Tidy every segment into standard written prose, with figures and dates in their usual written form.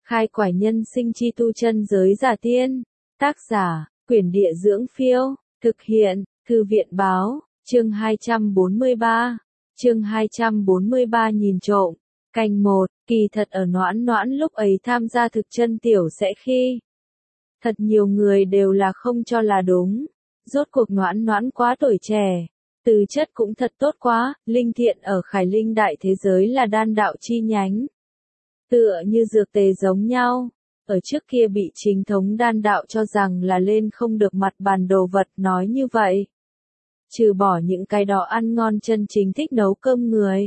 Khai quải nhân sinh chi tu chân giới giả tiên. Tác giả, Quyển Địa Dưỡng Phiêu. Thực hiện, Thư viện Báo. Chương 243. Chương 243 nhìn trộm. Canh 1, kỳ thật ở Noãn Noãn lúc ấy tham gia thực chân tiểu sẽ khi. Thật nhiều người đều là không cho là đúng. Rốt cuộc Noãn Noãn quá tuổi trẻ. Tư chất cũng thật tốt quá, linh thiện ở Khải Linh đại thế giới là đan đạo chi nhánh. Tựa như dược tề giống nhau. Ở trước kia bị chính thống đan đạo cho rằng là lên không được mặt bàn đồ vật nói như vậy. Trừ bỏ những cái đó ăn ngon chân chính thích nấu cơm người.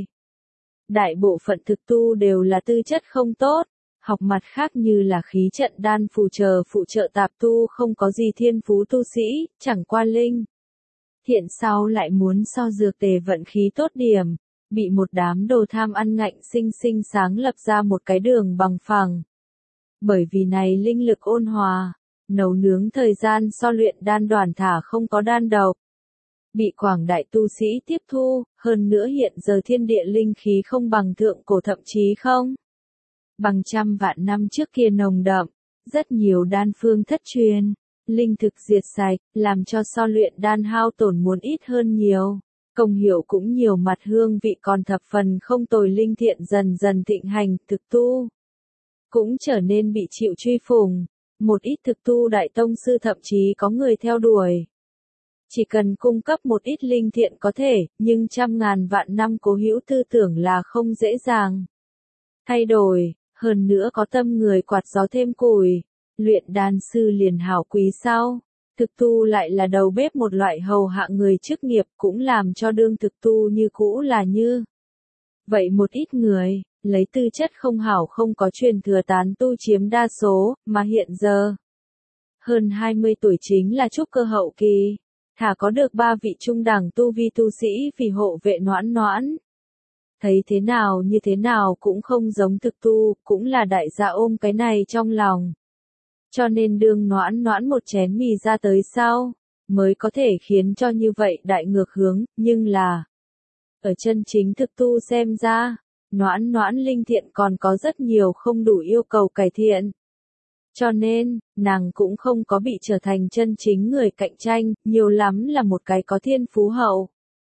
Đại bộ phận thực tu đều là tư chất không tốt, học mặt khác như là khí trận đan phụ trợ tạp tu không có gì thiên phú tu sĩ, chẳng qua linh. Thiện sau lại muốn so dược tề vận khí tốt điểm, bị một đám đồ tham ăn ngạnh sinh sáng lập ra một cái đường bằng phẳng. Bởi vì này linh lực ôn hòa, nấu nướng thời gian so luyện đan đoàn thả không có đan độc. Bị quảng đại tu sĩ tiếp thu, hơn nữa hiện giờ thiên địa linh khí không bằng thượng cổ thậm chí không. Bằng trăm vạn năm trước kia nồng đậm, rất nhiều đan phương thất truyền, linh thực diệt sạch, làm cho so luyện đan hao tổn muốn ít hơn nhiều. Công hiệu cũng nhiều mặt hương vị còn thập phần không tồi linh thiện dần dần thịnh hành, thực tu. Cũng trở nên bị chịu truy phủng, một ít thực tu đại tông sư thậm chí có người theo đuổi. Chỉ cần cung cấp một ít linh thiện có thể, nhưng trăm ngàn vạn năm cố hữu tư tưởng là không dễ dàng thay đổi, hơn nữa có tâm người quạt gió thêm củi, luyện đan sư liền hảo quý sau. Thực tu lại là đầu bếp một loại hầu hạ người chức nghiệp cũng làm cho đương thực tu như cũ là như. Vậy một ít người, lấy tư chất không hảo không có truyền thừa tán tu chiếm đa số, mà hiện giờ. Hơn 20 tuổi chính là trúc cơ hậu kỳ, thả có được 3 vị trung đẳng tu vi tu sĩ vì hộ vệ Noãn Noãn. Thấy thế nào cũng không giống thực tu, cũng là đại gia ôm cái này trong lòng. Cho nên đương Noãn Noãn một chén mì ra tới sau, mới có thể khiến cho như vậy đại ngược hướng, nhưng là ở chân chính thực tu xem ra, Noãn Noãn linh thiện còn có rất nhiều không đủ yêu cầu cải thiện. Cho nên, nàng cũng không có bị trở thành chân chính người cạnh tranh, nhiều lắm là một cái có thiên phú hậu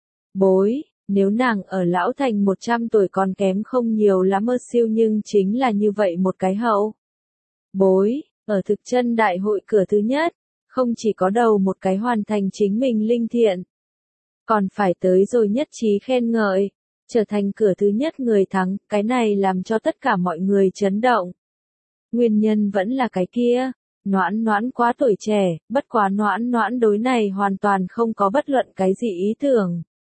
bối, nếu nàng ở lão thành 100 tuổi còn kém không nhiều lắm mơ siêu nhưng chính là như vậy một cái hậu bối. Ở thực chân đại hội cửa thứ nhất, không chỉ có đầu một cái hoàn thành chính mình linh thiện, còn phải tới rồi nhất trí khen ngợi, trở thành cửa thứ nhất người thắng, cái này làm cho tất cả mọi người chấn động. Nguyên nhân vẫn là cái kia, Noãn Noãn quá tuổi trẻ, bất quá Noãn Noãn đối này hoàn toàn không có bất luận cái gì ý tưởng.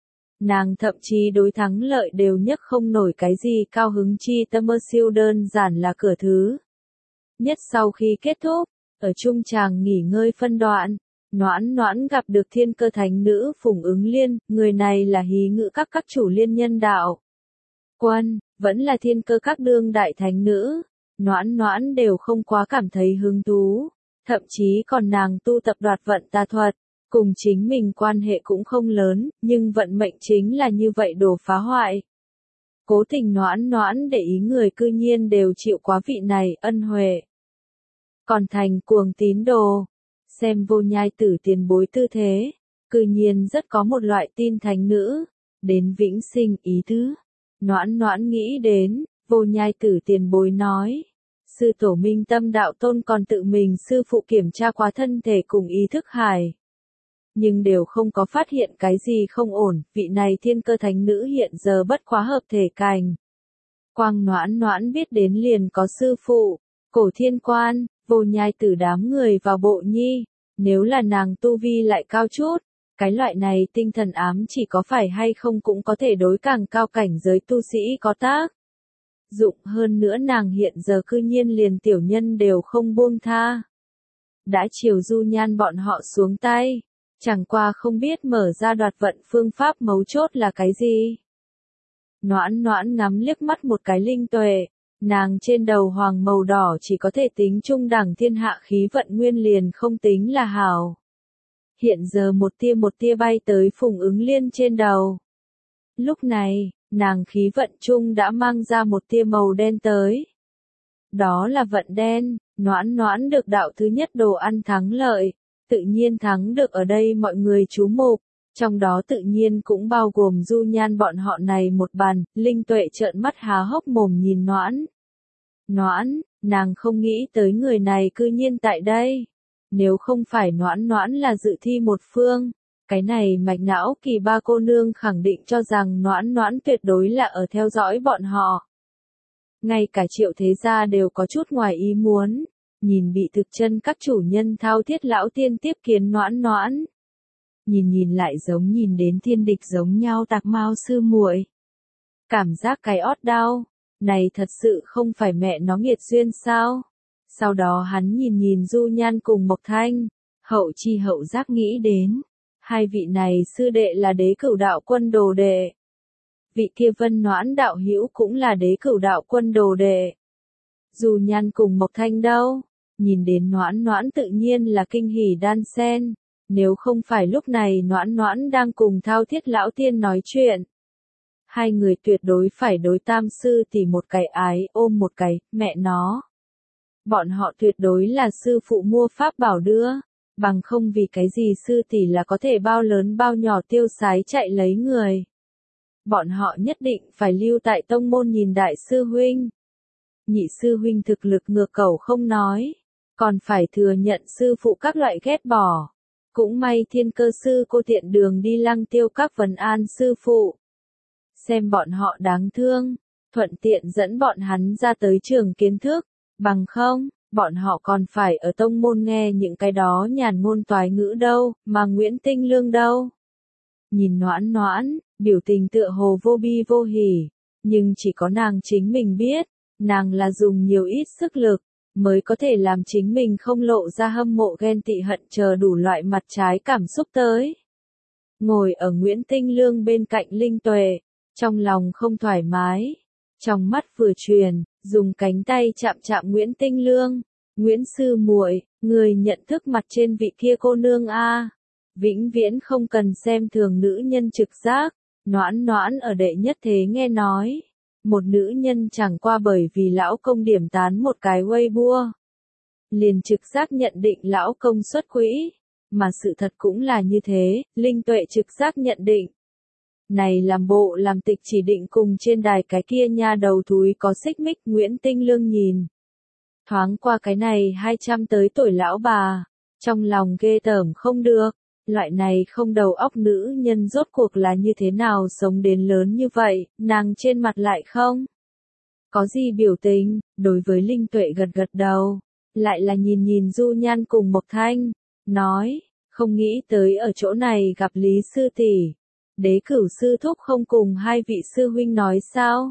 Nàng thậm chí đối thắng lợi đều nhấc không nổi cái gì cao hứng chi tâm mơ siêu đơn giản là cửa thứ nhất sau khi kết thúc, ở trung tràng nghỉ ngơi phân đoạn, Noãn Noãn gặp được thiên cơ thánh nữ Phùng Ứng Liên, người này là hí ngữ các chủ liên nhân đạo quân, vẫn là thiên cơ các đương đại thánh nữ, Noãn Noãn đều không quá cảm thấy hứng thú, thậm chí còn nàng tu tập đoạt vận tà thuật, cùng chính mình quan hệ cũng không lớn, nhưng vận mệnh chính là như vậy đổ phá hoại. Cố tình Noãn Noãn để ý người cư nhiên đều chịu quá vị này ân huệ. Còn thành cuồng tín đồ, xem Vô Nhai Tử tiền bối tư thế, cư nhiên rất có một loại tin thánh nữ, đến vĩnh sinh ý tứ. Noãn Noãn nghĩ đến, Vô Nhai Tử tiền bối nói, sư tổ Minh Tâm đạo tôn còn tự mình sư phụ kiểm tra quá thân thể cùng ý thức hải. Nhưng đều không có phát hiện cái gì không ổn, vị này thiên cơ thánh nữ hiện giờ bất quá hợp thể cành. Quang Noãn Noãn biết đến liền có sư phụ, Cổ Thiên Quan, Vô Nhai Tử đám người vào bộ nhi, nếu là nàng tu vi lại cao chút, cái loại này tinh thần ám chỉ có phải hay không cũng có thể đối càng cao cảnh giới tu sĩ có tác dụng, hơn nữa nàng hiện giờ cư nhiên liền tiểu nhân đều không buông tha. Đã chiều Du Nhan bọn họ xuống tay, chẳng qua không biết mở ra đoạt vận phương pháp mấu chốt là cái gì. Noãn Noãn ngắm liếc mắt một cái linh tuệ, nàng trên đầu hoàng màu đỏ chỉ có thể tính trung đẳng thiên hạ khí vận nguyên liền không tính là hảo. Hiện giờ một tia bay tới Phùng Ứng Liên trên đầu. Lúc này, nàng khí vận trung đã mang ra một tia màu đen tới. Đó là vận đen, Noãn Noãn được đạo thứ nhất đồ ăn thắng lợi, tự nhiên thắng được ở đây mọi người chú mục, trong đó tự nhiên cũng bao gồm Du Nhan bọn họ này một bàn, Linh Tuệ trợn mắt há hốc mồm nhìn Noãn. Noãn, nàng không nghĩ tới người này cư nhiên tại đây. Nếu không phải Noãn Noãn là dự thi một phương, cái này mạch não kỳ ba cô nương khẳng định cho rằng Noãn Noãn tuyệt đối là ở theo dõi bọn họ. Ngay cả Triệu Thế Gia đều có chút ngoài ý muốn, nhìn bị thực chân các chủ nhân thao thiết lão tiên tiếp kiến Noãn Noãn. Nhìn lại giống nhìn đến thiên địch giống nhau Tạc Mao sư muội. Cảm giác cái ót đau, này thật sự không phải mẹ nó nghiệt duyên sao? Sau đó hắn nhìn Du Nhan cùng Mộc Thanh, hậu chi hậu giác nghĩ đến, hai vị này sư đệ là Đế Cửu đạo quân đồ đệ. Vị kia Vân Noãn đạo hữu cũng là Đế Cửu đạo quân đồ đệ. Du Nhan cùng Mộc Thanh đâu? Nhìn đến Noãn Noãn tự nhiên là kinh hỉ đan sen, nếu không phải lúc này Noãn Noãn đang cùng thao thiết lão tiên nói chuyện. Hai người tuyệt đối phải đối tam sư tỷ một cái ái ôm một cái, mẹ nó. Bọn họ tuyệt đối là sư phụ mua pháp bảo đưa, bằng không vì cái gì sư tỷ là có thể bao lớn bao nhỏ tiêu sái chạy lấy người. Bọn họ nhất định phải lưu tại tông môn nhìn đại sư huynh. Nhị sư huynh thực lực ngược cẩu không nói, còn phải thừa nhận sư phụ các loại ghét bỏ. Cũng may Thiên Cơ sư cô tiện đường đi Lăng Tiêu các vấn an sư phụ. Xem bọn họ đáng thương, thuận tiện dẫn bọn hắn ra tới trường kiến thức, bằng không, bọn họ còn phải ở tông môn nghe những cái đó nhàn ngôn toái ngữ đâu, mà Nguyễn Tinh Lương đâu. Nhìn Noãn Noãn, biểu tình tựa hồ vô bi vô hỉ, nhưng chỉ có nàng chính mình biết, nàng là dùng nhiều ít sức lực, mới có thể làm chính mình không lộ ra hâm mộ ghen tị hận chờ đủ loại mặt trái cảm xúc tới. Ngồi ở Nguyễn Tinh Lương bên cạnh Linh Tuệ, trong lòng không thoải mái, trong mắt vừa truyền, dùng cánh tay chạm chạm Nguyễn Tinh Lương. Nguyễn sư muội, người nhận thức mặt trên vị kia cô nương a, vĩnh viễn không cần xem thường nữ nhân trực giác. Noãn Noãn ở đệ nhất thế nghe nói, một nữ nhân chẳng qua bởi vì lão công điểm tán một cái Weibo, liền trực giác nhận định lão công xuất quỹ, mà sự thật cũng là như thế, Linh Tuệ trực giác nhận định. Này làm bộ làm tịch chỉ định cùng trên đài cái kia nha đầu thúi có xích mích. Nguyễn Tinh Lương nhìn thoáng qua cái này 200 tới tuổi lão bà, trong lòng ghê tởm không được, loại này không đầu óc nữ nhân rốt cuộc là như thế nào sống đến lớn như vậy, nàng trên mặt lại không có gì biểu tình, đối với Linh Tuệ gật gật đầu, lại là nhìn Du Nhan cùng Mộc Thanh, nói, không nghĩ tới ở chỗ này gặp Lý sư tỷ. Đế Cửu sư thúc không cùng hai vị sư huynh nói sao?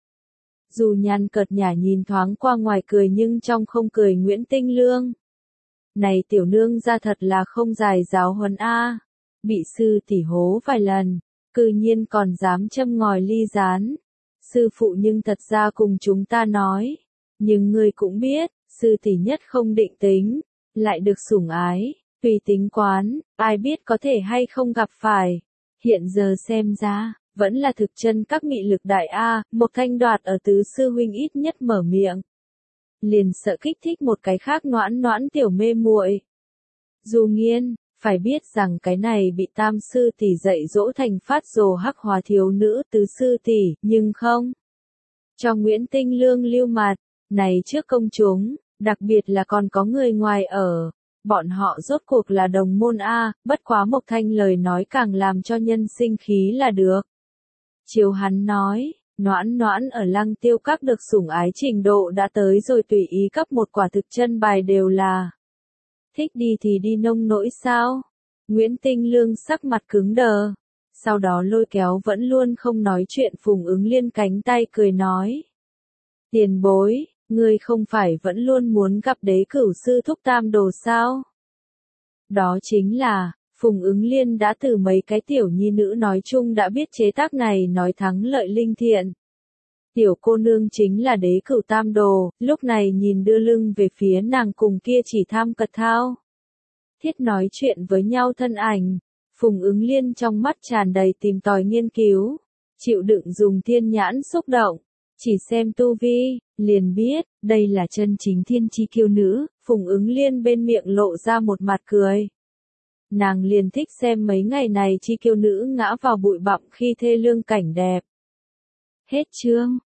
Du Nhan cợt nhả nhìn thoáng qua ngoài cười nhưng trong không cười Nguyễn Tinh Lương. Này tiểu nương ra thật là không dài giáo huấn a, bị sư tỷ hố vài lần, cư nhiên còn dám châm ngòi ly gián. Sư phụ nhưng thật ra cùng chúng ta nói, nhưng ngươi cũng biết, sư tỷ nhất không định tính, lại được sủng ái, tùy tính quán, ai biết có thể hay không gặp phải. Hiện giờ xem ra, vẫn là thực chân các mị lực đại A, Mộc Thanh đoạt ở tứ sư huynh ít nhất mở miệng. Liền sợ kích thích một cái khác Noãn Noãn tiểu mê muội. Dù Nghiên, phải biết rằng cái này bị tam sư tỷ dạy dỗ thành phát rồ hắc hòa thiếu nữ tứ sư tỷ, nhưng không. Cho Nguyễn Tinh Lương lưu mặt, này trước công chúng, đặc biệt là còn có người ngoài ở. Bọn họ rốt cuộc là đồng môn A, bất quá Mộc Thanh lời nói càng làm cho nhân sinh khí là được. Chiều hắn nói, Noãn Noãn ở Lăng Tiêu các được sủng ái trình độ đã tới rồi tùy ý cấp một quả thực chân bài đều là. Thích đi thì đi nông nỗi sao? Nguyễn Tinh Lương sắc mặt cứng đờ. Sau đó lôi kéo vẫn luôn không nói chuyện Phùng Ứng Liên cánh tay cười nói. Tiền bối. Ngươi không phải vẫn luôn muốn gặp Đế Cửu sư thúc tam đồ sao? Đó chính là, Phùng Ứng Liên đã từ mấy cái tiểu nhi nữ nói chung đã biết chế tác này nói thắng lợi linh thiện. Tiểu cô nương chính là Đế Cửu tam đồ, lúc này nhìn đưa lưng về phía nàng cùng kia chỉ tham cật thao. Thiết nói chuyện với nhau thân ảnh, Phùng Ứng Liên trong mắt tràn đầy tìm tòi nghiên cứu, chịu đựng dùng thiên nhãn xúc động. Chỉ xem tu vi, liền biết, đây là chân chính thiên chi kiêu nữ, Phùng Ứng Liên bên miệng lộ ra một mặt cười. Nàng liền thích xem mấy ngày này chi kiêu nữ ngã vào bụi bặm khi thê lương cảnh đẹp. Hết chương.